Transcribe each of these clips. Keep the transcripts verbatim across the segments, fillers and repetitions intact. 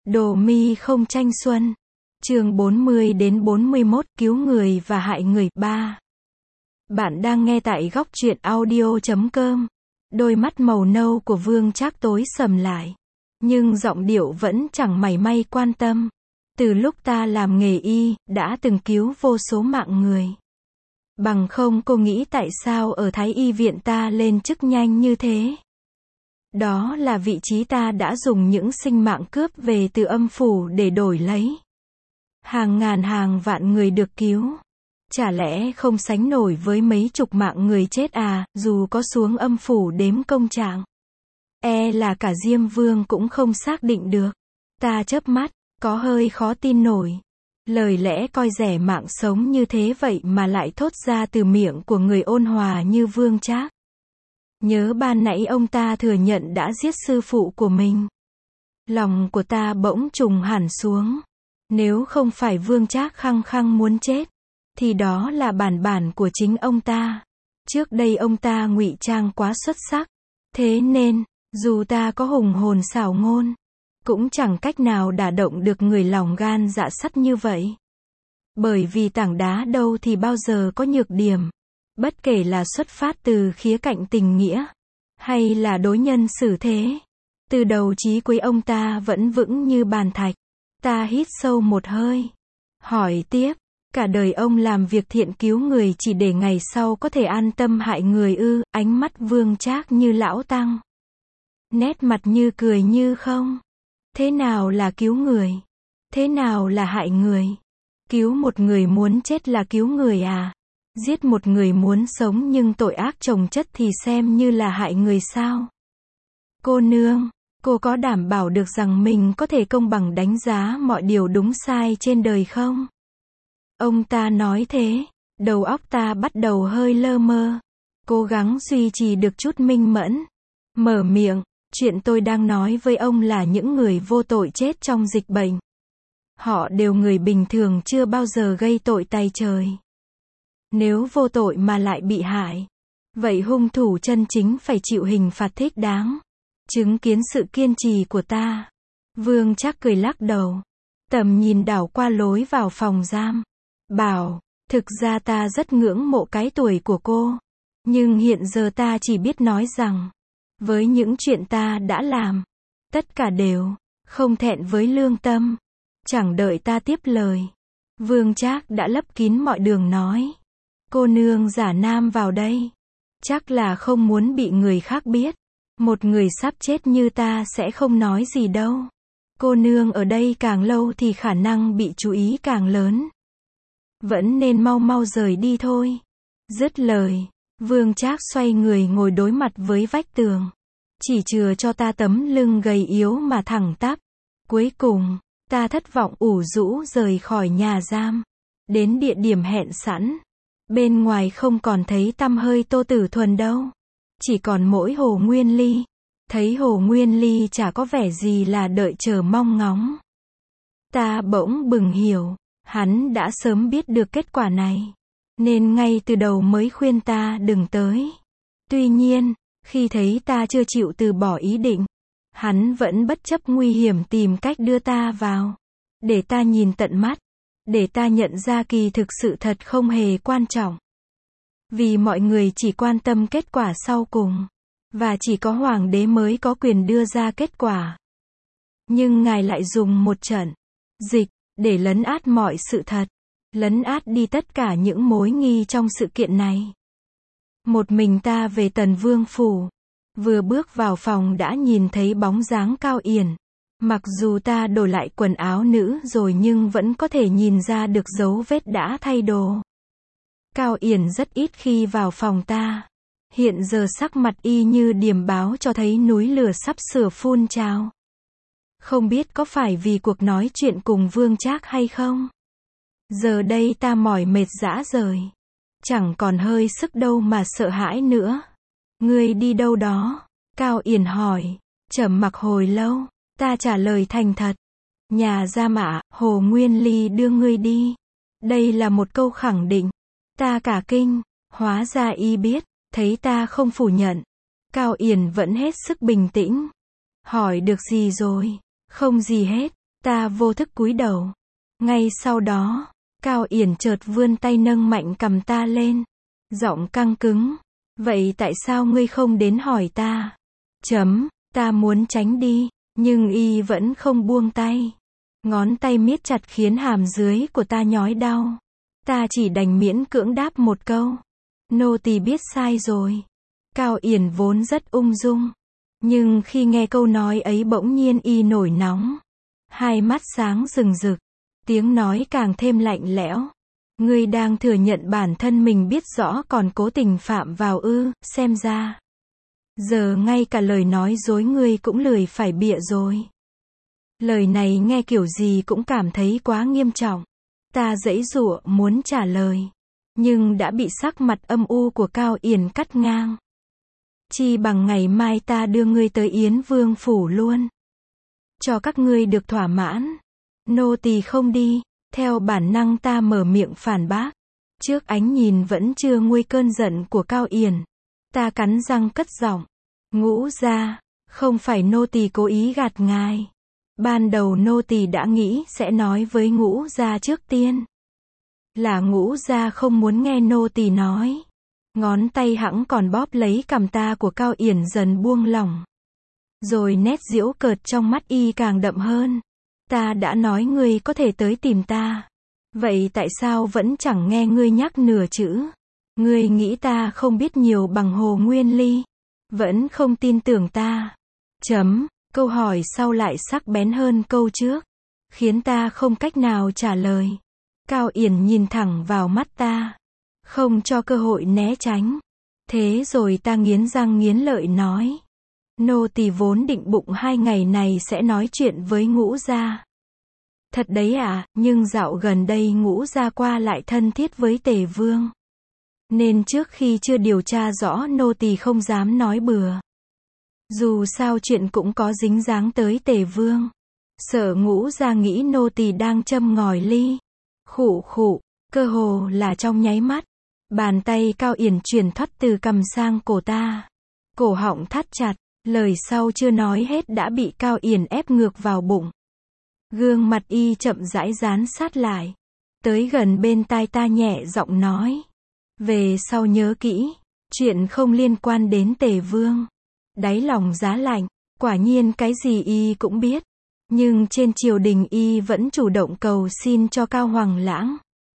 Đồ mi không tranh xuân. Chương bốn mươi đến bốn mươi mốt, cứu người và hại người. ba. Bạn đang nghe tại góc truyện audio chấm com. Đôi mắt màu nâu của Vương Trác tối sầm lại. Nhưng giọng điệu vẫn chẳng mảy may quan tâm. Từ lúc ta làm nghề y, đã từng cứu vô số mạng người. Bằng không cô nghĩ tại sao ở Thái Y viện ta lên chức nhanh như thế? Đó là vị trí ta đã dùng những sinh mạng cướp về từ âm phủ để đổi lấy. Hàng ngàn hàng vạn người được cứu. Chả lẽ không sánh nổi với mấy chục mạng người chết à, dù có xuống âm phủ đếm công trạng. E là cả Diêm Vương cũng không xác định được. Ta chớp mắt, có hơi khó tin nổi. Lời lẽ coi rẻ mạng sống như thế vậy mà lại thốt ra từ miệng của người ôn hòa như Vương Trác. Nhớ ban nãy ông ta thừa nhận đã giết sư phụ của mình. Lòng của ta bỗng trùng hẳn xuống. Nếu không phải Vương Trác khăng khăng muốn chết, thì đó là bản bản của chính ông ta. Trước đây ông ta ngụy trang quá xuất sắc. Thế nên, dù ta có hùng hồn xảo ngôn, cũng chẳng cách nào đả động được người lòng gan dạ sắt như vậy. Bởi vì tảng đá đâu thì bao giờ có nhược điểm. Bất kể là xuất phát từ khía cạnh tình nghĩa, hay là đối nhân xử thế. Từ đầu chí cuối ông ta vẫn vững như bàn thạch. Ta hít sâu một hơi. Hỏi tiếp, cả đời ông làm việc thiện cứu người chỉ để ngày sau có thể an tâm hại người ư? Ánh mắt Vương Trác như lão tăng. Nét mặt như cười như không. Thế nào là cứu người? Thế nào là hại người? Cứu một người muốn chết là cứu người à? Giết một người muốn sống nhưng tội ác chồng chất thì xem như là hại người sao? Cô nương, cô có đảm bảo được rằng mình có thể công bằng đánh giá mọi điều đúng sai trên đời không? Ông ta nói thế, đầu óc ta bắt đầu hơi lơ mơ. Cố gắng duy trì được chút minh mẫn. Mở miệng, chuyện tôi đang nói với ông là những người vô tội chết trong dịch bệnh. Họ đều người bình thường chưa bao giờ gây tội tày trời. Nếu vô tội mà lại bị hại, vậy hung thủ chân chính phải chịu hình phạt thích đáng. Chứng kiến sự kiên trì của ta, Vương Trác cười lắc đầu. Tầm nhìn đảo qua lối vào phòng giam. Bảo, thực ra ta rất ngưỡng mộ cái tuổi của cô. Nhưng hiện giờ ta chỉ biết nói rằng, với những chuyện ta đã làm, tất cả đều không thẹn với lương tâm. Chẳng đợi ta tiếp lời, Vương Trác đã lấp kín mọi đường nói. Cô nương giả nam vào đây. Chắc là không muốn bị người khác biết. Một người sắp chết như ta sẽ không nói gì đâu. Cô nương ở đây càng lâu thì khả năng bị chú ý càng lớn. Vẫn nên mau mau rời đi thôi. Dứt lời, Vương Trác xoay người ngồi đối mặt với vách tường. Chỉ chừa cho ta tấm lưng gầy yếu mà thẳng tắp. Cuối cùng, ta thất vọng ủ rũ rời khỏi nhà giam. Đến địa điểm hẹn sẵn. Bên ngoài không còn thấy tăm hơi Tô Tử Thuần đâu. Chỉ còn mỗi Hồ Nguyên Ly. Thấy Hồ Nguyên Ly chả có vẻ gì là đợi chờ mong ngóng. Ta bỗng bừng hiểu, hắn đã sớm biết được kết quả này. Nên ngay từ đầu mới khuyên ta đừng tới. Tuy nhiên, khi thấy ta chưa chịu từ bỏ ý định, hắn vẫn bất chấp nguy hiểm tìm cách đưa ta vào. Để ta nhìn tận mắt. Để ta nhận ra kỳ thực sự thật không hề quan trọng. Vì mọi người chỉ quan tâm kết quả sau cùng. Và chỉ có hoàng đế mới có quyền đưa ra kết quả. Nhưng ngài lại dùng một trận dịch để lấn át mọi sự thật. Lấn át đi tất cả những mối nghi trong sự kiện này. Một mình ta về Tần Vương phủ. Vừa bước vào phòng đã nhìn thấy bóng dáng Cao Yển. Mặc dù ta đổi lại quần áo nữ rồi nhưng vẫn có thể nhìn ra được dấu vết đã thay đồ. Cao Yển rất ít khi vào phòng ta. Hiện giờ sắc mặt y như điềm báo cho thấy núi lửa sắp sửa phun trào. Không biết có phải vì cuộc nói chuyện cùng Vương Trác hay không? Giờ đây ta mỏi mệt rã rời. Chẳng còn hơi sức đâu mà sợ hãi nữa. Ngươi đi đâu đó? Cao Yển hỏi. Trầm mặc hồi lâu. Ta trả lời thành thật. Nhà giam ạ, Hồ Nguyên Ly đưa ngươi đi. Đây là một câu khẳng định. Ta cả kinh. Hóa ra y biết. Thấy ta không phủ nhận. Cao Yển vẫn hết sức bình tĩnh. Hỏi được gì rồi? Không gì hết. Ta vô thức cúi đầu. Ngay sau đó, Cao Yển chợt vươn tay nâng mạnh cằm ta lên. Giọng căng cứng. Vậy tại sao ngươi không đến hỏi ta? Chấm, ta muốn tránh đi, nhưng y vẫn không buông tay. Ngón tay miết chặt khiến hàm dưới của ta nhói đau. Ta chỉ đành miễn cưỡng đáp một câu. Nô tỳ biết sai rồi. Cao Yển vốn rất ung dung. Nhưng khi nghe câu nói ấy bỗng nhiên y nổi nóng. Hai mắt sáng rừng rực. Tiếng nói càng thêm lạnh lẽo. Ngươi đang thừa nhận bản thân mình biết rõ còn cố tình phạm vào ư, xem ra. Giờ ngay cả lời nói dối ngươi cũng lười phải bịa rồi. Lời này nghe kiểu gì cũng cảm thấy quá nghiêm trọng. Ta giãy giụa muốn trả lời. Nhưng đã bị sắc mặt âm u của Cao Yển cắt ngang. Chi bằng ngày mai ta đưa ngươi tới Yến Vương phủ luôn. Cho các ngươi được thỏa mãn. Nô tỳ không đi. Theo bản năng ta mở miệng phản bác. Trước ánh nhìn vẫn chưa nguôi cơn giận của Cao Yển. Ta cắn răng cất giọng. Ngũ gia, không phải nô tỳ cố ý gạt ngài. Ban đầu nô tỳ đã nghĩ sẽ nói với ngũ gia trước tiên. Là ngũ gia không muốn nghe nô tỳ nói. Ngón tay hẵng còn bóp lấy cằm ta của Cao Yển dần buông lỏng. Rồi nét giễu cợt trong mắt y càng đậm hơn. Ta đã nói ngươi có thể tới tìm ta. Vậy tại sao vẫn chẳng nghe ngươi nhắc nửa chữ? Ngươi nghĩ ta không biết nhiều bằng Hồ Nguyên Ly? Vẫn không tin tưởng ta. Chấm, câu hỏi sau lại sắc bén hơn câu trước. Khiến ta không cách nào trả lời. Cao Yển nhìn thẳng vào mắt ta. Không cho cơ hội né tránh. Thế rồi ta nghiến răng nghiến lợi nói. Nô tỳ vốn định bụng hai ngày này sẽ nói chuyện với ngũ gia. Thật đấy à, nhưng dạo gần đây ngũ gia qua lại thân thiết với Tề Vương. Nên trước khi chưa điều tra rõ nô tỳ không dám nói bừa. Dù sao chuyện cũng có dính dáng tới Tề Vương. Sợ ngũ gia nghĩ nô tỳ đang châm ngòi ly. Khụ khụ, cơ hồ là trong nháy mắt. Bàn tay Cao Yển chuyển thoát từ cằm sang cổ ta. Cổ họng thắt chặt, lời sau chưa nói hết đã bị Cao Yển ép ngược vào bụng. Gương mặt y chậm rãi dán sát lại. Tới gần bên tai ta nhẹ giọng nói. Về sau nhớ kỹ, chuyện không liên quan đến Tề Vương. Đáy lòng giá lạnh, quả nhiên cái gì y cũng biết. Nhưng trên triều đình y vẫn chủ động cầu xin cho Cao Hoằng Lãng.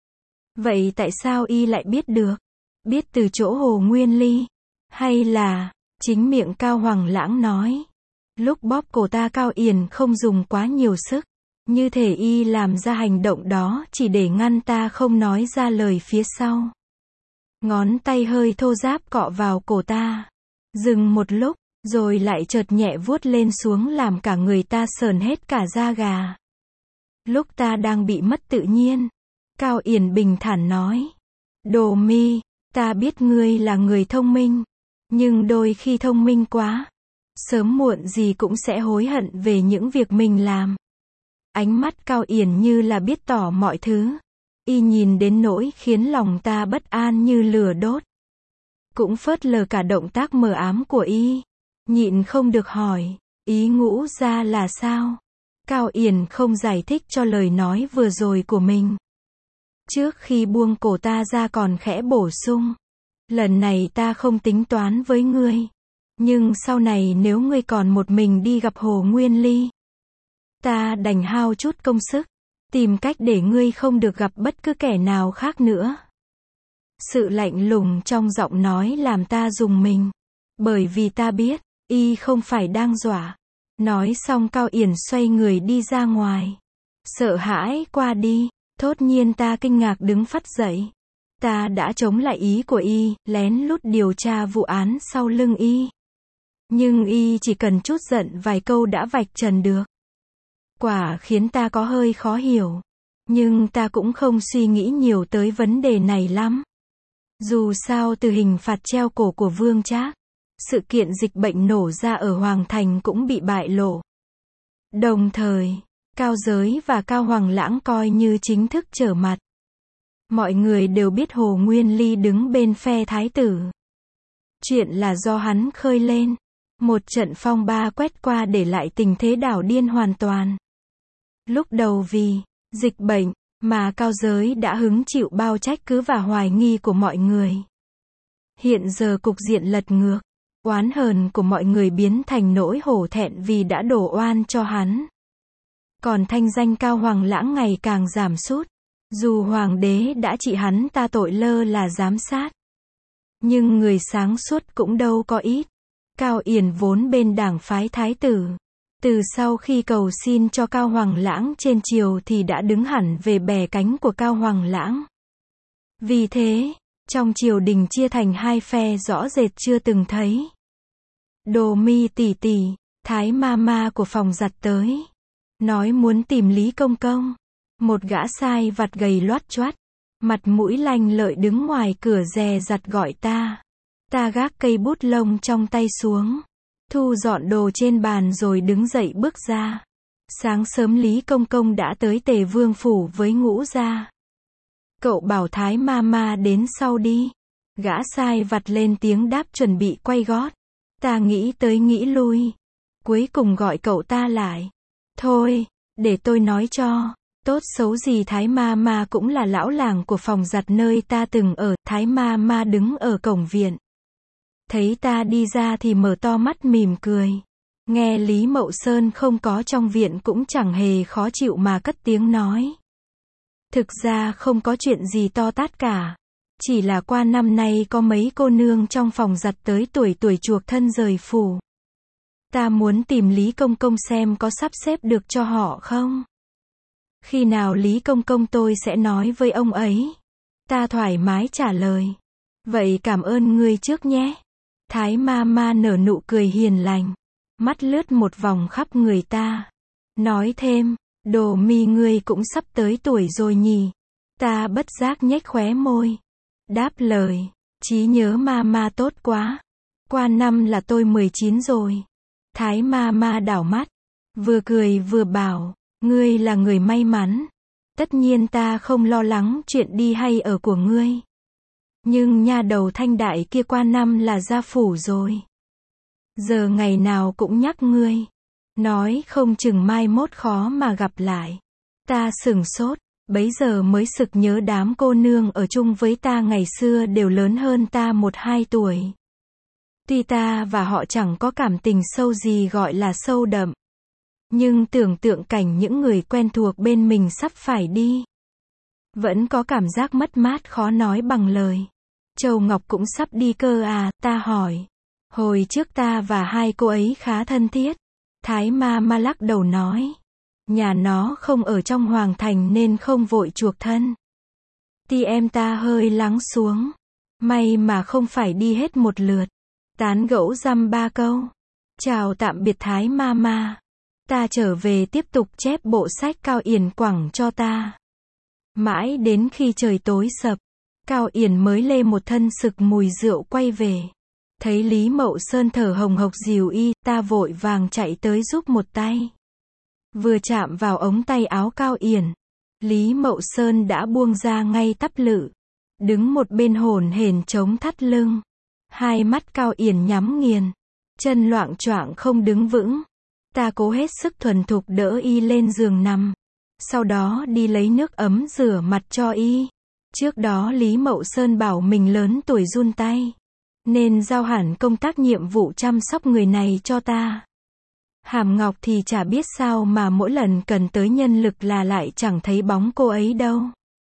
Vậy tại sao y lại biết được? Biết từ chỗ Hồ Nguyên Ly? Hay là, chính miệng Cao Hoằng Lãng nói. Lúc bóp cổ ta Cao Yển không dùng quá nhiều sức. Như thể y làm ra hành động đó chỉ để ngăn ta không nói ra lời phía sau. Ngón tay hơi thô ráp cọ vào cổ ta. Dừng một lúc, rồi lại chợt nhẹ vuốt lên xuống làm cả người ta sờn hết cả da gà. Lúc ta đang bị mất tự nhiên, Cao Yển bình thản nói. Đồ Mi, ta biết ngươi là người thông minh. Nhưng đôi khi thông minh quá, sớm muộn gì cũng sẽ hối hận về những việc mình làm. Ánh mắt Cao Yển như là biết tỏ mọi thứ. Y nhìn đến nỗi khiến lòng ta bất an như lửa đốt. Cũng phớt lờ cả động tác mờ ám của y. Nhịn không được hỏi, ý ngũ gia là sao? Cao Yển không giải thích cho lời nói vừa rồi của mình. Trước khi buông cổ ta ra còn khẽ bổ sung. Lần này ta không tính toán với ngươi. Nhưng sau này nếu ngươi còn một mình đi gặp Hồ Nguyên Ly, ta đành hao chút công sức, tìm cách để ngươi không được gặp bất cứ kẻ nào khác nữa. Sự lạnh lùng trong giọng nói làm ta rùng mình. Bởi vì ta biết, y không phải đang dọa. Nói xong Cao Yển xoay người đi ra ngoài. Sợ hãi qua đi, thốt nhiên ta kinh ngạc đứng phắt dậy. Ta đã chống lại ý của y, lén lút điều tra vụ án sau lưng y. Nhưng y chỉ cần chút giận vài câu đã vạch trần được. Quả khiến ta có hơi khó hiểu. Nhưng ta cũng không suy nghĩ nhiều tới vấn đề này lắm. Dù sao từ hình phạt treo cổ của Vương Trác, sự kiện dịch bệnh nổ ra ở Hoàng Thành cũng bị bại lộ. Đồng thời, Cao Giới và Cao Hoằng Lãng coi như chính thức trở mặt. Mọi người đều biết Hồ Nguyên Ly đứng bên phe thái tử. Chuyện là do hắn khơi lên. Một trận phong ba quét qua để lại tình thế đảo điên hoàn toàn. Lúc đầu vì dịch bệnh mà Cao Giới đã hứng chịu bao trách cứ và hoài nghi của mọi người. Hiện giờ cục diện lật ngược, oán hờn của mọi người biến thành nỗi hổ thẹn vì đã đổ oan cho hắn. Còn thanh danh Cao Hoàng Lãng ngày càng giảm sút. Dù hoàng đế đã trị hắn ta tội lơ là giám sát, nhưng người sáng suốt cũng đâu có ít. Cao Yển vốn bên đảng phái thái tử, từ sau khi cầu xin cho Cao Hoàng Lãng trên triều thì đã đứng hẳn về bè cánh của Cao Hoàng Lãng. Vì thế, trong triều đình chia thành hai phe rõ rệt chưa từng thấy. Đồ Mi tỷ tỷ, Thái ma ma của phòng giặt tới, nói muốn tìm Lý Công Công. Một gã sai vặt gầy loát choát, mặt mũi lanh lợi đứng ngoài cửa dè dặt gọi ta. Ta gác cây bút lông trong tay xuống, thu dọn đồ trên bàn rồi đứng dậy bước ra. Sáng sớm Lý Công Công đã tới Tề Vương phủ với Ngũ gia. Cậu bảo Thái ma ma đến sau đi. Gã sai vặt lên tiếng đáp chuẩn bị quay gót. Ta nghĩ tới nghĩ lui, cuối cùng gọi cậu ta lại. Thôi, để tôi nói cho. Tốt xấu gì Thái ma ma cũng là lão làng của phòng giặt nơi ta từng ở. Thái ma ma đứng ở cổng viện, thấy ta đi ra thì mở to mắt mỉm cười. Nghe Lý Mậu Sơn không có trong viện cũng chẳng hề khó chịu mà cất tiếng nói. Thực ra không có chuyện gì to tát cả. Chỉ là qua năm nay có mấy cô nương trong phòng giặt tới tuổi tuổi chuộc thân rời phủ. Ta muốn tìm Lý Công Công xem có sắp xếp được cho họ không? Khi nào Lý Công Công tôi sẽ nói với ông ấy. Ta thoải mái trả lời. Vậy cảm ơn ngươi trước nhé. Thái ma ma nở nụ cười hiền lành, mắt lướt một vòng khắp người ta. Nói thêm, Đồ Mi ngươi cũng sắp tới tuổi rồi nhỉ. Ta bất giác nhếch khóe môi. Đáp lời, trí nhớ ma ma tốt quá. Qua năm là tôi mười chín rồi. Thái ma ma đảo mắt, vừa cười vừa bảo, ngươi là người may mắn. Tất nhiên ta không lo lắng chuyện đi hay ở của ngươi. Nhưng nha đầu Thanh Đại kia qua năm là ra phủ rồi. Giờ ngày nào cũng nhắc ngươi. Nói không chừng mai mốt khó mà gặp lại. Ta sửng sốt, bấy giờ mới sực nhớ đám cô nương ở chung với ta ngày xưa đều lớn hơn ta một hai tuổi. Tuy ta và họ chẳng có cảm tình sâu gì gọi là sâu đậm. Nhưng tưởng tượng cảnh những người quen thuộc bên mình sắp phải đi, vẫn có cảm giác mất mát khó nói bằng lời. Châu Ngọc cũng sắp đi cơ à, ta hỏi. Hồi trước ta và hai cô ấy khá thân thiết. Thái ma ma lắc đầu nói. Nhà nó không ở trong hoàng thành nên không vội chuộc thân. Ti em ta hơi lắng xuống. May mà không phải đi hết một lượt. Tán gẫu dăm ba câu. Chào tạm biệt Thái ma ma. Ta trở về tiếp tục chép bộ sách Cao Yển quẳng cho ta. Mãi đến khi trời tối sập, Cao Yển mới lê một thân sực mùi rượu quay về. Thấy Lý Mậu Sơn thở hồng hộc dìu y, ta vội vàng chạy tới giúp một tay. Vừa chạm vào ống tay áo Cao Yển, Lý Mậu Sơn đã buông ra ngay tắp lự, đứng một bên hổn hển chống thắt lưng. Hai mắt Cao Yển nhắm nghiền, chân loạng choạng không đứng vững. Ta cố hết sức thuần thục đỡ y lên giường nằm. Sau đó đi lấy nước ấm rửa mặt cho y. Trước đó Lý Mậu Sơn bảo mình lớn tuổi run tay, nên giao hẳn công tác nhiệm vụ chăm sóc người này cho ta. Hàm Ngọc thì chả biết sao mà mỗi lần cần tới nhân lực là lại chẳng thấy bóng cô ấy đâu.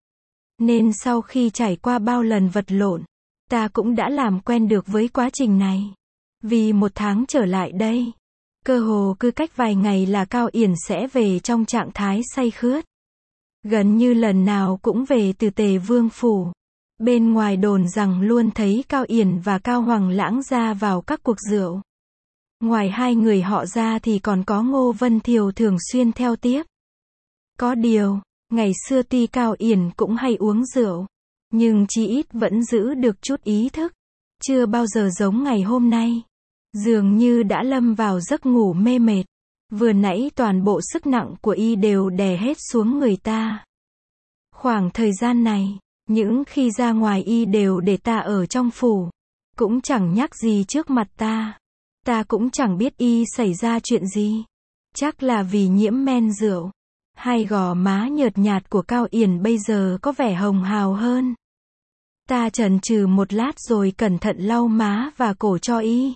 Nên sau khi trải qua bao lần vật lộn, ta cũng đã làm quen được với quá trình này. Vì một tháng trở lại đây, cơ hồ cứ cách vài ngày là Cao Yển sẽ về trong trạng thái say khướt. Gần như lần nào cũng về từ Tề Vương phủ. Bên ngoài đồn rằng luôn thấy Cao Yển và Cao Hoàng Lãng ra vào các cuộc rượu. Ngoài hai người họ ra thì còn có Ngô Vân Thiều thường xuyên theo tiếp. Có điều, ngày xưa tuy Cao Yển cũng hay uống rượu, nhưng chí ít vẫn giữ được chút ý thức. Chưa bao giờ giống ngày hôm nay. Dường như đã lâm vào giấc ngủ mê mệt. Vừa nãy toàn bộ sức nặng của y đều đè hết xuống người ta. Khoảng thời gian này, những khi ra ngoài y đều để ta ở trong phủ. Cũng chẳng nhắc gì trước mặt ta. Ta cũng chẳng biết y xảy ra chuyện gì. Chắc là vì nhiễm men rượu. Hai gò má nhợt nhạt của Cao Yển bây giờ có vẻ hồng hào hơn. Ta chần chừ một lát rồi cẩn thận lau má và cổ cho y.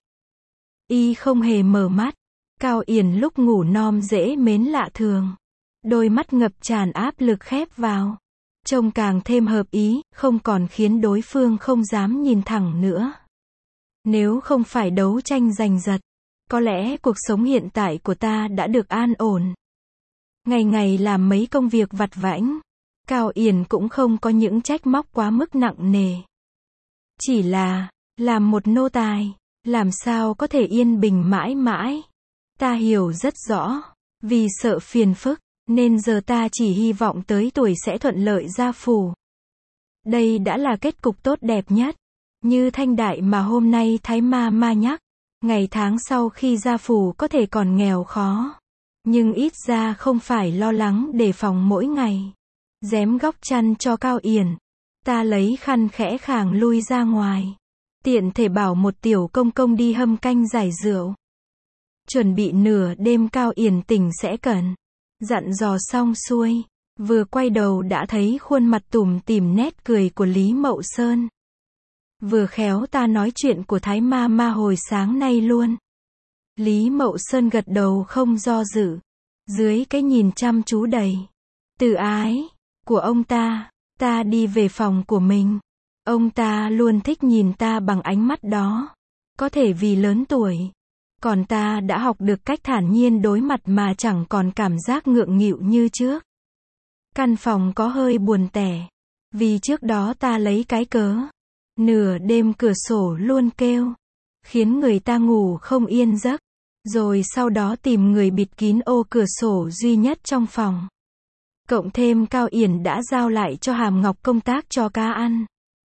Y không hề mở mắt. Cao Yển lúc ngủ non dễ mến lạ thường. Đôi mắt ngập tràn áp lực khép vào. Trông càng thêm hợp ý, không còn khiến đối phương không dám nhìn thẳng nữa. Nếu không phải đấu tranh giành giật, có lẽ cuộc sống hiện tại của ta đã được an ổn. Ngày ngày làm mấy công việc vặt vãnh, Cao Yển cũng không có những trách móc quá mức nặng nề. Chỉ là, làm một nô tài, làm sao có thể yên bình mãi mãi. Ta hiểu rất rõ, vì sợ phiền phức, nên giờ ta chỉ hy vọng tới tuổi sẽ thuận lợi gia phủ. Đây đã là kết cục tốt đẹp nhất. Như Thanh Đại mà hôm nay Thái Ma Ma nhắc, ngày tháng sau khi gia phủ có thể còn nghèo khó. Nhưng ít ra không phải lo lắng đề phòng mỗi ngày. Dém góc chăn cho Cao Yển. Ta lấy khăn khẽ khàng lui ra ngoài. Tiện thể bảo một tiểu công công đi hâm canh giải rượu. Chuẩn bị nửa đêm Cao Yển tỉnh sẽ cần. Dặn dò xong xuôi. Vừa quay đầu đã thấy khuôn mặt tủm tỉm nét cười của Lý Mậu Sơn. Vừa khéo ta nói chuyện của Thái Ma Ma hồi sáng nay luôn. Lý Mậu Sơn gật đầu không do dự. Dưới cái nhìn chăm chú đầy từ ái của ông ta, ta đi về phòng của mình. Ông ta luôn thích nhìn ta bằng ánh mắt đó. Có thể vì lớn tuổi. Còn ta đã học được cách thản nhiên đối mặt mà chẳng còn cảm giác ngượng nghịu như trước. Căn phòng có hơi buồn tẻ. Vì trước đó ta lấy cái cớ. Nửa đêm cửa sổ luôn kêu. Khiến người ta ngủ không yên giấc. Rồi sau đó tìm người bịt kín ô cửa sổ duy nhất trong phòng. Cộng thêm Cao Yển đã giao lại cho Hàm Ngọc công tác cho cá ăn.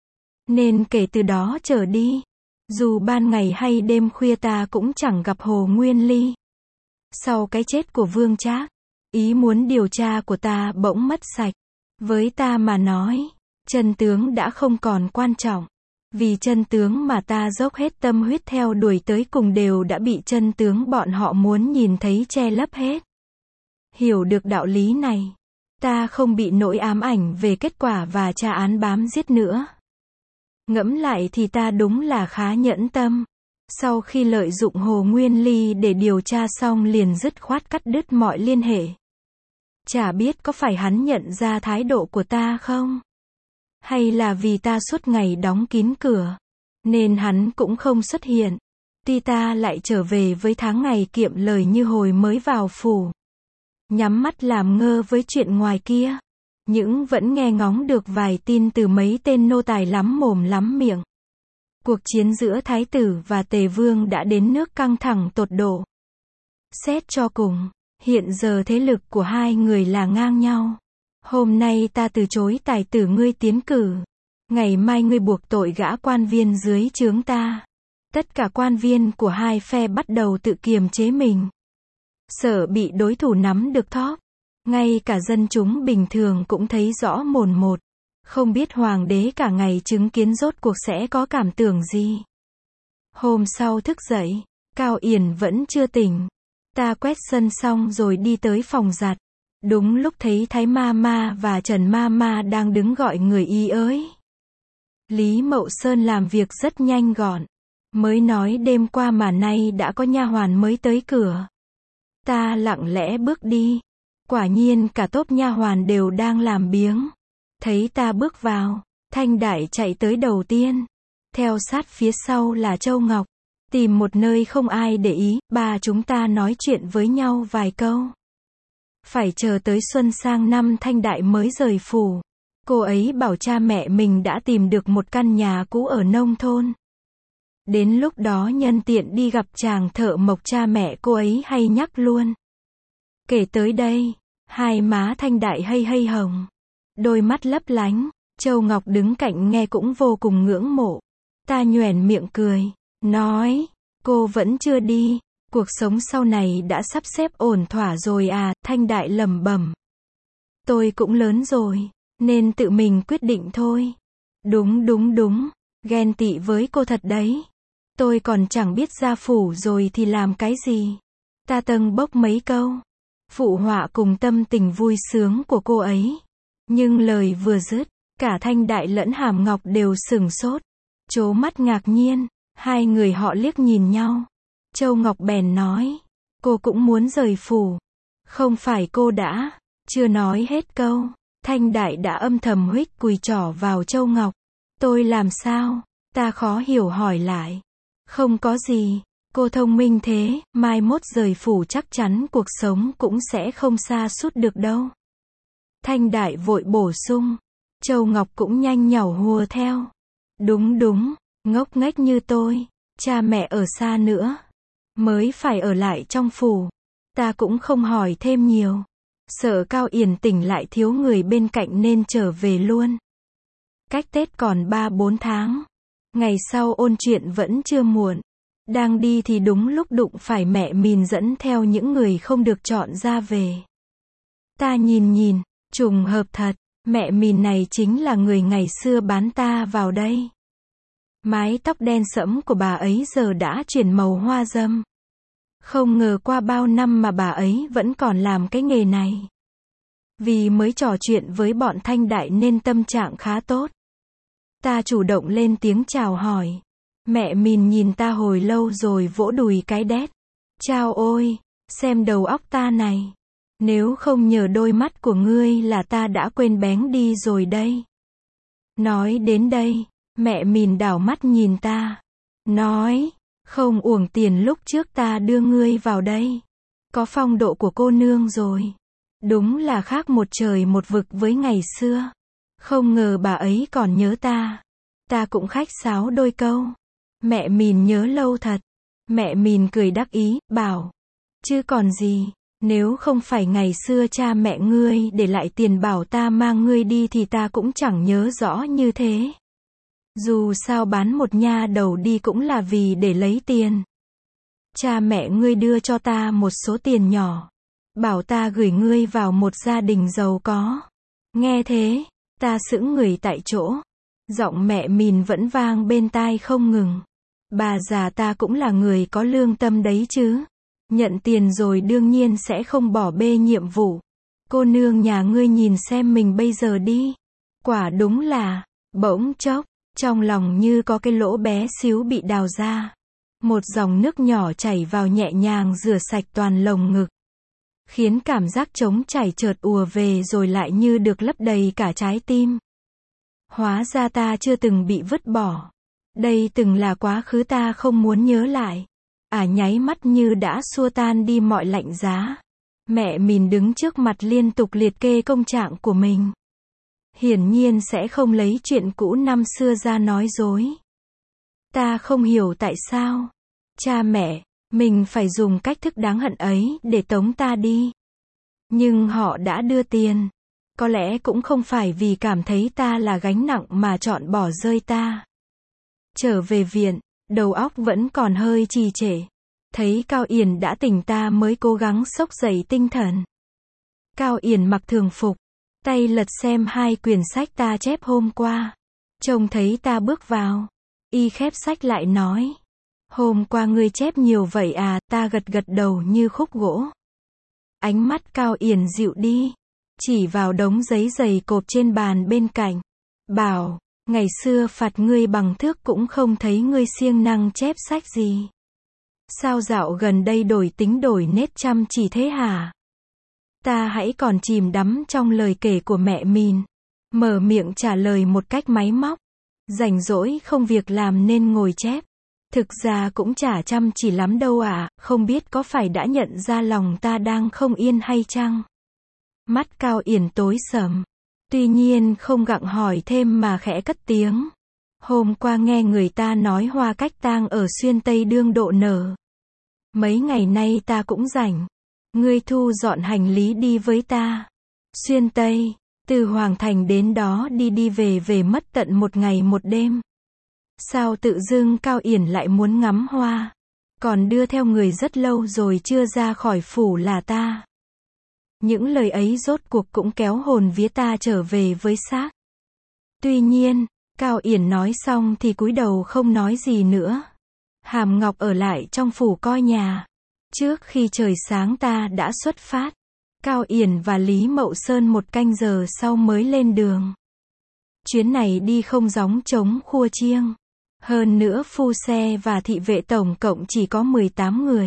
Nên kể từ đó trở đi, dù ban ngày hay đêm khuya ta cũng chẳng gặp Hồ Nguyên Ly. Sau cái chết của Vương Trác, ý muốn điều tra của ta bỗng mất sạch. Với ta mà nói, chân tướng đã không còn quan trọng. Vì chân tướng mà ta dốc hết tâm huyết theo đuổi tới cùng đều đã bị chân tướng bọn họ muốn nhìn thấy che lấp hết. Hiểu được đạo lý này, ta không bị nỗi ám ảnh về kết quả và tra án bám giết nữa. Ngẫm lại thì ta đúng là khá nhẫn tâm. Sau khi lợi dụng Hồ Nguyên Ly để điều tra xong liền dứt khoát cắt đứt mọi liên hệ. Chả biết có phải hắn nhận ra thái độ của ta không? Hay là vì ta suốt ngày đóng kín cửa, nên hắn cũng không xuất hiện. Tuy ta lại trở về với tháng ngày kiệm lời như hồi mới vào phủ. Nhắm mắt làm ngơ với chuyện ngoài kia. Nhưng vẫn nghe ngóng được vài tin từ mấy tên nô tài lắm mồm lắm miệng. Cuộc chiến giữa Thái tử và Tề Vương đã đến nước căng thẳng tột độ. Xét cho cùng, hiện giờ thế lực của hai người là ngang nhau. Hôm nay ta từ chối tài tử ngươi tiến cử. Ngày mai ngươi buộc tội gã quan viên dưới trướng ta. Tất cả quan viên của hai phe bắt đầu tự kiềm chế mình. Sợ bị đối thủ nắm được thóp. Ngay cả dân chúng bình thường cũng thấy rõ mồn một. Không biết hoàng đế cả ngày chứng kiến rốt cuộc sẽ có cảm tưởng gì. Hôm sau thức dậy, Cao Yển vẫn chưa tỉnh. Ta quét sân xong rồi đi tới phòng giặt. Đúng lúc thấy Thái Ma Ma và Trần Ma Ma đang đứng gọi người y ới. Lý Mậu Sơn làm việc rất nhanh gọn. Mới nói đêm qua mà nay đã có nha hoàn mới tới cửa. Ta lặng lẽ bước đi. Quả nhiên cả tốp nha hoàn đều đang làm biếng. Thấy ta bước vào, Thanh Đại chạy tới đầu tiên. Theo sát phía sau là Châu Ngọc. Tìm một nơi không ai để ý, ba chúng ta nói chuyện với nhau vài câu. Phải chờ tới xuân sang năm Thanh Đại mới rời phủ. Cô ấy bảo cha mẹ mình đã tìm được một căn nhà cũ ở nông thôn. Đến lúc đó nhân tiện đi gặp chàng thợ mộc cha mẹ cô ấy hay nhắc luôn. Kể tới đây, hai má Thanh Đại hây hây hồng. Đôi mắt lấp lánh, Châu Ngọc đứng cạnh nghe cũng vô cùng ngưỡng mộ. Ta nhoẻn miệng cười, nói, cô vẫn chưa đi. Cuộc sống sau này đã sắp xếp ổn thỏa rồi à, Thanh Đại lẩm bẩm. Tôi cũng lớn rồi, nên tự mình quyết định thôi. Đúng đúng đúng, ghen tị với cô thật đấy. Tôi còn chẳng biết gia phủ rồi thì làm cái gì. Ta tâng bốc mấy câu. phụ họa cùng tâm tình vui sướng của cô ấy. Nhưng lời vừa dứt, cả Thanh Đại lẫn Hàm Ngọc đều sửng sốt, trố mắt ngạc nhiên, hai người họ liếc nhìn nhau. Châu Ngọc bèn nói, cô cũng muốn rời phủ. Không phải cô đã, chưa nói hết câu, Thanh Đại đã âm thầm huých cùi trỏ vào Châu Ngọc. Tôi làm sao? Ta khó hiểu hỏi lại. Không có gì, cô thông minh thế, mai mốt rời phủ chắc chắn cuộc sống cũng sẽ không sa sút được đâu. Thanh Đại vội bổ sung. Châu Ngọc cũng nhanh nhảu hùa theo. Đúng đúng, ngốc nghếch như tôi, cha mẹ ở xa nữa, mới phải ở lại trong phủ. Ta cũng không hỏi thêm nhiều. Sợ Cao Yển tỉnh lại thiếu người bên cạnh nên trở về luôn. Cách Tết còn ba bốn tháng. Ngày sau ôn chuyện vẫn chưa muộn. Đang đi thì đúng lúc đụng phải mẹ Mìn dẫn theo những người không được chọn ra về. Ta nhìn nhìn, trùng hợp thật, mẹ Mìn này chính là người ngày xưa bán ta vào đây. Mái tóc đen sẫm của bà ấy giờ đã chuyển màu hoa râm. Không ngờ qua bao năm mà bà ấy vẫn còn làm cái nghề này. Vì mới trò chuyện với bọn Thanh Đại nên tâm trạng khá tốt. Ta chủ động lên tiếng chào hỏi. Mẹ Mìn nhìn ta hồi lâu rồi vỗ đùi cái đét. Chao ôi, xem đầu óc ta này. Nếu không nhờ đôi mắt của ngươi là ta đã quên béng đi rồi đây. Nói đến đây, mẹ Mìn đảo mắt nhìn ta. Nói, không uổng tiền lúc trước ta đưa ngươi vào đây. Có phong độ của cô nương rồi. Đúng là khác một trời một vực với ngày xưa. Không ngờ bà ấy còn nhớ ta. Ta cũng khách sáo đôi câu. Mẹ Mìn nhớ lâu thật. Mẹ Mìn cười đắc ý, bảo. Chứ còn gì, nếu không phải ngày xưa cha mẹ ngươi để lại tiền bảo ta mang ngươi đi thì ta cũng chẳng nhớ rõ như thế. Dù sao bán một nha đầu đi cũng là vì để lấy tiền. Cha mẹ ngươi đưa cho ta một số tiền nhỏ. Bảo ta gửi ngươi vào một gia đình giàu có. Nghe thế, ta sững người tại chỗ. Giọng mẹ Mìn vẫn vang bên tai không ngừng. Bà già ta cũng là người có lương tâm đấy chứ. Nhận tiền rồi đương nhiên sẽ không bỏ bê nhiệm vụ. Cô nương nhà ngươi nhìn xem mình bây giờ đi. Quả đúng là, bỗng chốc, trong lòng như có cái lỗ bé xíu bị đào ra. Một dòng nước nhỏ chảy vào nhẹ nhàng rửa sạch toàn lồng ngực. Khiến cảm giác trống chảy chợt ùa về rồi lại như được lấp đầy cả trái tim. Hóa ra ta chưa từng bị vứt bỏ. Đây từng là quá khứ ta không muốn nhớ lại. À nháy mắt như đã xua tan đi mọi lạnh giá. Mẹ Mìn đứng trước mặt liên tục liệt kê công trạng của mình. Hiển nhiên sẽ không lấy chuyện cũ năm xưa ra nói dối. Ta không hiểu tại sao. Cha mẹ, mình phải dùng cách thức đáng hận ấy để tống ta đi. Nhưng họ đã đưa tiền. Có lẽ cũng không phải vì cảm thấy ta là gánh nặng mà chọn bỏ rơi ta. Trở về viện, đầu óc vẫn còn hơi trì trệ. Thấy Cao Yển đã tỉnh ta mới cố gắng xốc dậy tinh thần. Cao Yển mặc thường phục, tay lật xem hai quyển sách ta chép hôm qua. Trông thấy ta bước vào, y khép sách lại nói. Hôm qua ngươi chép nhiều vậy à, ta gật gật đầu như khúc gỗ. Ánh mắt Cao Yển dịu đi, chỉ vào đống giấy dày cộp trên bàn bên cạnh. Bảo, ngày xưa phạt ngươi bằng thước cũng không thấy ngươi siêng năng chép sách gì. Sao dạo gần đây đổi tính đổi nết chăm chỉ thế hả? Ta hãy còn chìm đắm trong lời kể của mẹ Mìn. Mở miệng trả lời một cách máy móc. Rảnh rỗi không việc làm nên ngồi chép. Thực ra cũng chả chăm chỉ lắm đâu ạ, à, không biết có phải đã nhận ra lòng ta đang không yên hay chăng? Mắt Cao Yển tối sầm. Tuy nhiên không gặng hỏi thêm mà khẽ cất tiếng. Hôm qua nghe người ta nói hoa cách tang ở Xuyên Tây đương độ nở. Mấy ngày nay ta cũng rảnh. Ngươi thu dọn hành lý đi với ta. Xuyên Tây, từ Hoàng Thành đến đó đi đi về về mất tận một ngày một đêm. Sao tự dưng Cao Yển lại muốn ngắm hoa? Còn đưa theo người rất lâu rồi chưa ra khỏi phủ là ta. Những lời ấy rốt cuộc cũng kéo hồn vía ta trở về với xác. Tuy nhiên, Cao Yển nói xong thì cúi đầu không nói gì nữa. Hàm Ngọc ở lại trong phủ coi nhà. Trước khi trời sáng ta đã xuất phát. Cao Yển và Lý Mậu Sơn một canh giờ sau mới lên đường. Chuyến này đi không gióng trống khua chiêng. Hơn nữa phu xe và thị vệ tổng cộng chỉ có mười tám người.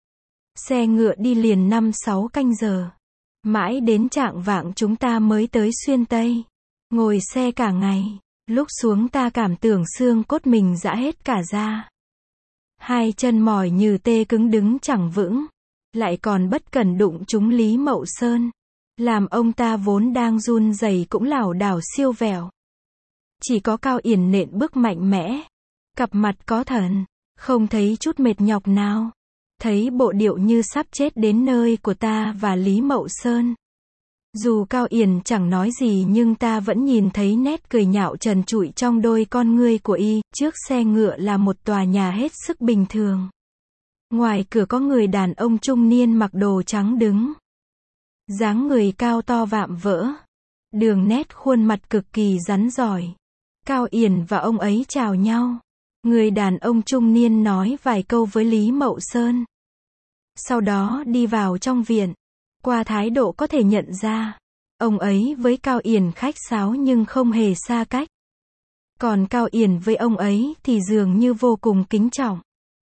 Xe ngựa đi liền năm sáu canh giờ. Mãi đến chạng vạng chúng ta mới tới Xuyên Tây. Ngồi xe cả ngày. Lúc xuống ta cảm tưởng xương cốt mình giã hết cả ra. Hai chân mỏi như tê cứng đứng chẳng vững. Lại còn bất cẩn đụng trúng Lý Mậu Sơn. Làm ông ta vốn đang run rẩy cũng lảo đảo siêu vẹo. Chỉ có Cao Yển nện bước mạnh mẽ. Cặp mặt có thần. Không thấy chút mệt nhọc nào. Thấy bộ điệu như sắp chết đến nơi của ta và Lý Mậu Sơn. Dù Cao Yển chẳng nói gì nhưng ta vẫn nhìn thấy nét cười nhạo trần trụi trong đôi con ngươi của y. Trước xe ngựa là một tòa nhà hết sức bình thường. Ngoài cửa có người đàn ông trung niên mặc đồ trắng đứng. Dáng người cao to vạm vỡ. Đường nét khuôn mặt cực kỳ rắn rỏi. Cao Yển và ông ấy chào nhau. Người đàn ông trung niên nói vài câu với Lý Mậu Sơn. Sau đó đi vào trong viện. Qua thái độ có thể nhận ra, ông ấy với Cao Yển khách sáo nhưng không hề xa cách. Còn Cao Yển với ông ấy thì dường như vô cùng kính trọng.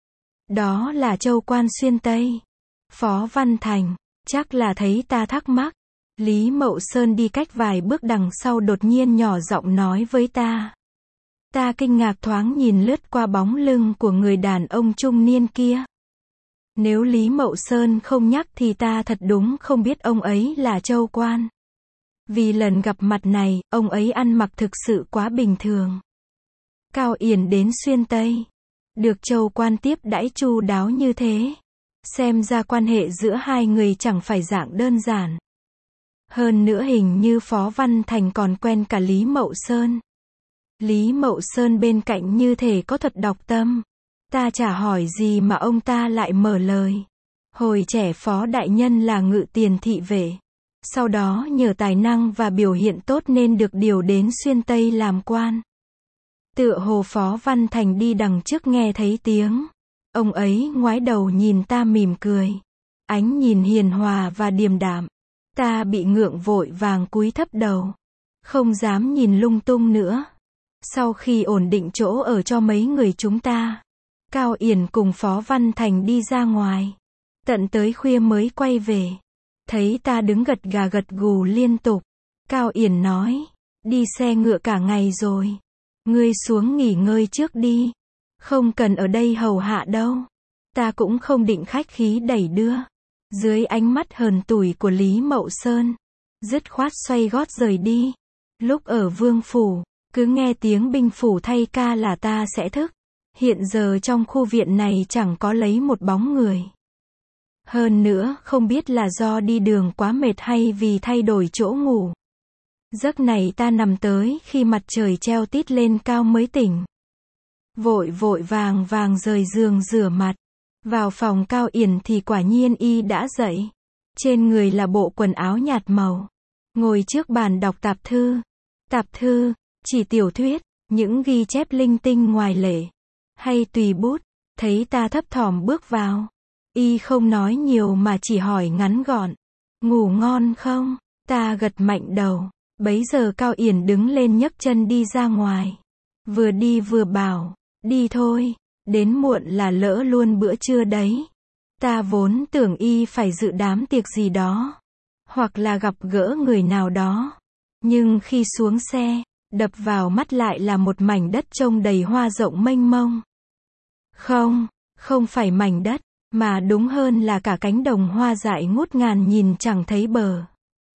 Đó là Châu Quan Xuyên Tây. Phó Văn Thành, chắc là thấy ta thắc mắc. Lý Mậu Sơn đi cách vài bước đằng sau đột nhiên nhỏ giọng nói với ta. Ta kinh ngạc thoáng nhìn lướt qua bóng lưng của người đàn ông trung niên kia. Nếu Lý Mậu Sơn không nhắc thì ta thật đúng không biết ông ấy là Châu Quan. Vì lần gặp mặt này, ông ấy ăn mặc thực sự quá bình thường. Cao Yển đến Xuyên Tây. Được Châu Quan tiếp đãi chu đáo như thế. Xem ra quan hệ giữa hai người chẳng phải dạng đơn giản. Hơn nữa hình như Phó Văn Thành còn quen cả Lý Mậu Sơn. Lý Mậu Sơn bên cạnh như thể có thuật đọc tâm. Ta chả hỏi gì mà ông ta lại mở lời. Hồi trẻ Phó Đại Nhân là ngự tiền thị vệ. Sau đó nhờ tài năng và biểu hiện tốt nên được điều đến Xuyên Tây làm quan. Tựa hồ Phó Văn Thành đi đằng trước nghe thấy tiếng. Ông ấy ngoái đầu nhìn ta mỉm cười. Ánh nhìn hiền hòa và điềm đạm. Ta bị ngượng vội vàng cúi thấp đầu. Không dám nhìn lung tung nữa. Sau khi ổn định chỗ ở cho mấy người chúng ta, Cao Yển cùng Phó Văn Thành đi ra ngoài. Tận tới khuya mới quay về. Thấy ta đứng gật gà gật gù liên tục. Cao Yển nói, đi xe ngựa cả ngày rồi. Ngươi xuống nghỉ ngơi trước đi. Không cần ở đây hầu hạ đâu. Ta cũng không định khách khí đẩy đưa. Dưới ánh mắt hờn tủi của Lý Mậu Sơn, dứt khoát xoay gót rời đi. Lúc ở Vương Phủ, cứ nghe tiếng binh phủ thay ca là ta sẽ thức. Hiện giờ trong khu viện này chẳng có lấy một bóng người. Hơn nữa không biết là do đi đường quá mệt hay vì thay đổi chỗ ngủ. Giấc này ta nằm tới khi mặt trời treo tít lên cao mới tỉnh. Vội vội vàng vàng rời giường rửa mặt. Vào phòng Cao Yển thì quả nhiên y đã dậy. Trên người là bộ quần áo nhạt màu. Ngồi trước bàn đọc tạp thư. Tạp thư, chỉ tiểu thuyết, những ghi chép linh tinh ngoài lệ. Hay tùy bút. Thấy ta thấp thỏm bước vào. Y không nói nhiều mà chỉ hỏi ngắn gọn. Ngủ ngon không? Ta gật mạnh đầu. Bấy giờ Cao Yển đứng lên nhấc chân đi ra ngoài. Vừa đi vừa bảo, đi thôi, đến muộn là lỡ luôn bữa trưa đấy. Ta vốn tưởng y phải dự đám tiệc gì đó. Hoặc là gặp gỡ người nào đó. Nhưng khi xuống xe, đập vào mắt lại là một mảnh đất trông đầy hoa rộng mênh mông. Không, không phải mảnh đất, mà đúng hơn là cả cánh đồng hoa dại ngút ngàn nhìn chẳng thấy bờ.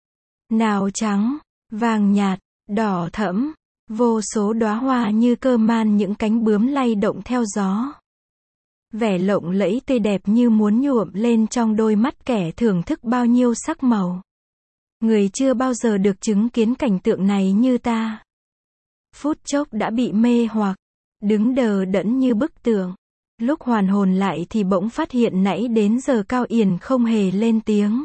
Nào trắng, vàng nhạt, đỏ thẫm, vô số đóa hoa như cơ man những cánh bướm lay động theo gió. Vẻ lộng lẫy tươi đẹp như muốn nhuộm lên trong đôi mắt kẻ thưởng thức bao nhiêu sắc màu. Người chưa bao giờ được chứng kiến cảnh tượng này như ta. Phút chốc đã bị mê hoặc, đứng đờ đẫn như bức tượng. Lúc hoàn hồn lại thì bỗng phát hiện nãy đến giờ Cao Yển không hề lên tiếng.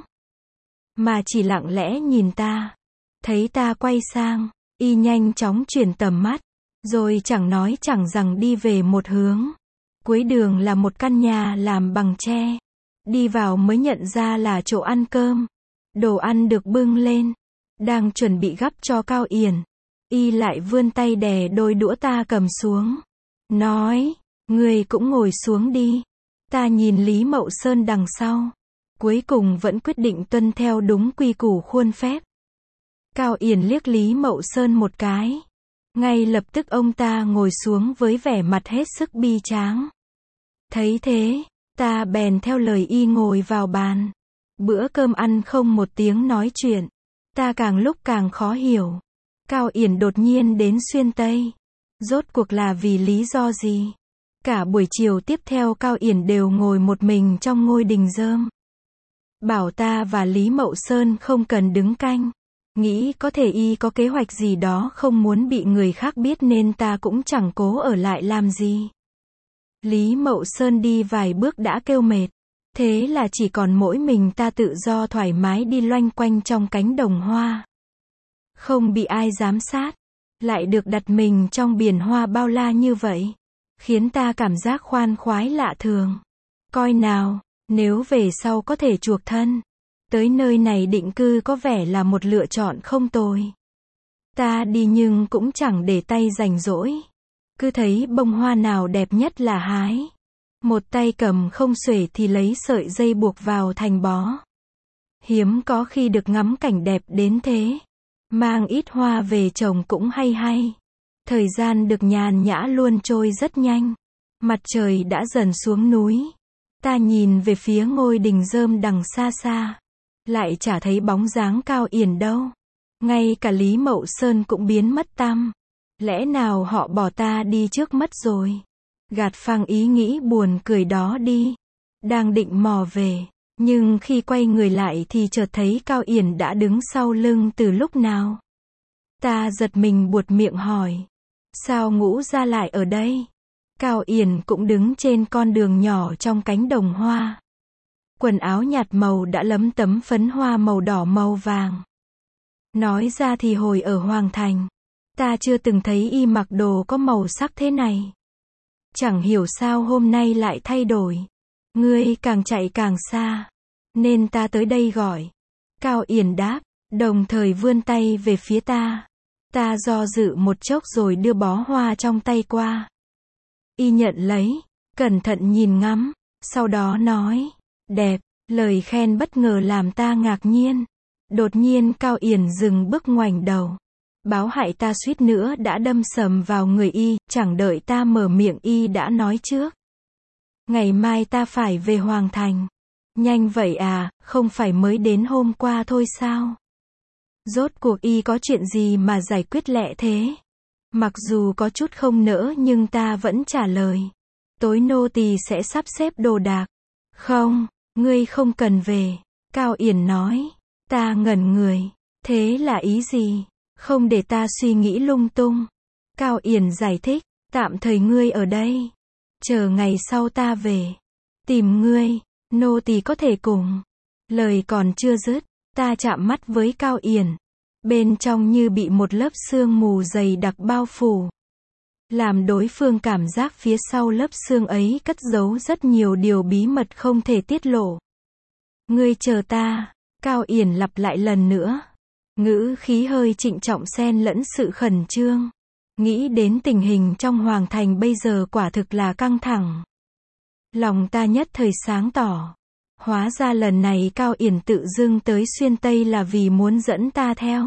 Mà chỉ lặng lẽ nhìn ta. Thấy ta quay sang, y nhanh chóng chuyển tầm mắt. Rồi chẳng nói chẳng rằng đi về một hướng. Cuối đường là một căn nhà làm bằng tre. Đi vào mới nhận ra là chỗ ăn cơm. Đồ ăn được bưng lên. Đang chuẩn bị gắp cho Cao Yển. Y lại vươn tay đè đôi đũa ta cầm xuống. Nói, ngươi cũng ngồi xuống đi. Ta nhìn Lý Mậu Sơn đằng sau. Cuối cùng vẫn quyết định tuân theo đúng quy củ khuôn phép. Cao Yển liếc Lý Mậu Sơn một cái. Ngay lập tức ông ta ngồi xuống với vẻ mặt hết sức bi tráng. Thấy thế, ta bèn theo lời y ngồi vào bàn. Bữa cơm ăn không một tiếng nói chuyện. Ta càng lúc càng khó hiểu. Cao Yển đột nhiên đến Xuyên Tây. Rốt cuộc là vì lý do gì? Cả buổi chiều tiếp theo Cao Yển đều ngồi một mình trong ngôi đình rơm. Bảo ta và Lý Mậu Sơn không cần đứng canh. Nghĩ có thể y có kế hoạch gì đó không muốn bị người khác biết nên ta cũng chẳng cố ở lại làm gì. Lý Mậu Sơn đi vài bước đã kêu mệt. Thế là chỉ còn mỗi mình ta tự do thoải mái đi loanh quanh trong cánh đồng hoa. Không bị ai giám sát. Lại được đặt mình trong biển hoa bao la như vậy. Khiến ta cảm giác khoan khoái lạ thường. Coi nào, nếu về sau có thể chuộc thân. Tới nơi này định cư có vẻ là một lựa chọn không tồi. Ta đi nhưng cũng chẳng để tay rảnh rỗi. Cứ thấy bông hoa nào đẹp nhất là hái. Một tay cầm không xuể thì lấy sợi dây buộc vào thành bó. Hiếm có khi được ngắm cảnh đẹp đến thế. Mang ít hoa về trồng cũng hay hay. Thời gian được nhàn nhã luôn trôi rất nhanh. Mặt trời đã dần xuống núi. Ta nhìn về phía ngôi đình rơm đằng xa xa. Lại chả thấy bóng dáng Cao Yển đâu. Ngay cả Lý Mậu Sơn cũng biến mất tăm. Lẽ nào họ bỏ ta đi trước mất rồi? Gạt phăng ý nghĩ buồn cười đó đi. Đang định mò về. Nhưng khi quay người lại thì chợt thấy Cao Yển đã đứng sau lưng từ lúc nào. Ta giật mình buột miệng hỏi. Sao Ngũ Gia lại ở đây? Cao Yển cũng đứng trên con đường nhỏ trong cánh đồng hoa. Quần áo nhạt màu đã lấm tấm phấn hoa màu đỏ màu vàng. Nói ra thì hồi ở Hoàng Thành, ta chưa từng thấy y mặc đồ có màu sắc thế này. Chẳng hiểu sao hôm nay lại thay đổi. Ngươi càng chạy càng xa. Nên ta tới đây gọi. Cao Yển đáp, đồng thời vươn tay về phía ta. Ta do dự một chốc rồi đưa bó hoa trong tay qua. Y nhận lấy, cẩn thận nhìn ngắm, sau đó nói, đẹp, lời khen bất ngờ làm ta ngạc nhiên. Đột nhiên Cao Yển dừng bước ngoảnh đầu. Báo hại ta suýt nữa đã đâm sầm vào người y, chẳng đợi ta mở miệng y đã nói trước. Ngày mai ta phải về Hoàng Thành. Nhanh vậy à, không phải mới đến hôm qua thôi sao? Rốt cuộc y có chuyện gì mà giải quyết lẹ thế? Mặc dù có chút không nỡ nhưng ta vẫn trả lời. Tối nô tỳ sẽ sắp xếp đồ đạc. Không, ngươi không cần về. Cao Yển nói. Ta ngẩn người. Thế là ý gì? Không để ta suy nghĩ lung tung. Cao Yển giải thích. Tạm thời ngươi ở đây. Chờ ngày sau ta về. Tìm ngươi. Nô tỳ có thể cùng. Lời còn chưa dứt. Ta chạm mắt với Cao Yển. Bên trong như bị một lớp sương mù dày đặc bao phủ. Làm đối phương cảm giác phía sau lớp sương ấy cất giấu rất nhiều điều bí mật không thể tiết lộ. Ngươi chờ ta. Cao Yển lặp lại lần nữa. Ngữ khí hơi trịnh trọng xen lẫn sự khẩn trương. Nghĩ đến tình hình trong Hoàng Thành bây giờ quả thực là căng thẳng. Lòng ta nhất thời sáng tỏ. Hóa ra lần này Cao Yển tự dưng tới Xuyên Tây là vì muốn dẫn ta theo.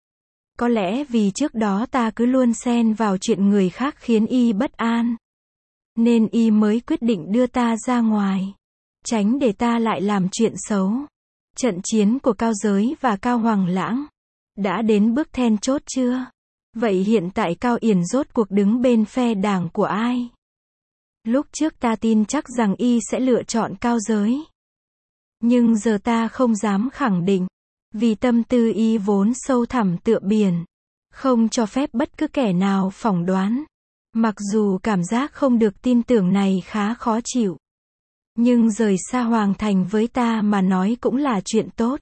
Có lẽ vì trước đó ta cứ luôn xen vào chuyện người khác khiến y bất an. Nên y mới quyết định đưa ta ra ngoài. Tránh để ta lại làm chuyện xấu. Trận chiến của Cao Giới và Cao Hoàng Lãng đã đến bước then chốt chưa? Vậy hiện tại Cao Yển rốt cuộc đứng bên phe đảng của ai? Lúc trước ta tin chắc rằng y sẽ lựa chọn Cao Giới. Nhưng giờ ta không dám khẳng định. Vì tâm tư y vốn sâu thẳm tựa biển. Không cho phép bất cứ kẻ nào phỏng đoán. Mặc dù cảm giác không được tin tưởng này khá khó chịu. Nhưng rời xa Hoàng Thành với ta mà nói cũng là chuyện tốt.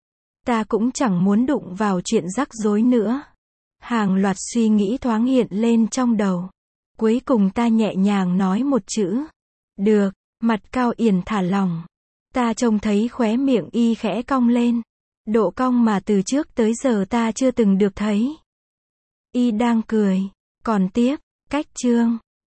Ta cũng chẳng muốn đụng vào chuyện rắc rối nữa. Hàng loạt suy nghĩ thoáng hiện lên trong đầu. Cuối cùng ta nhẹ nhàng nói một chữ. Được, mặt Cao Yển thả lỏng. Ta trông thấy khóe miệng y khẽ cong lên. Độ cong mà từ trước tới giờ ta chưa từng được thấy. Y đang cười. Còn tiếp, cách chương.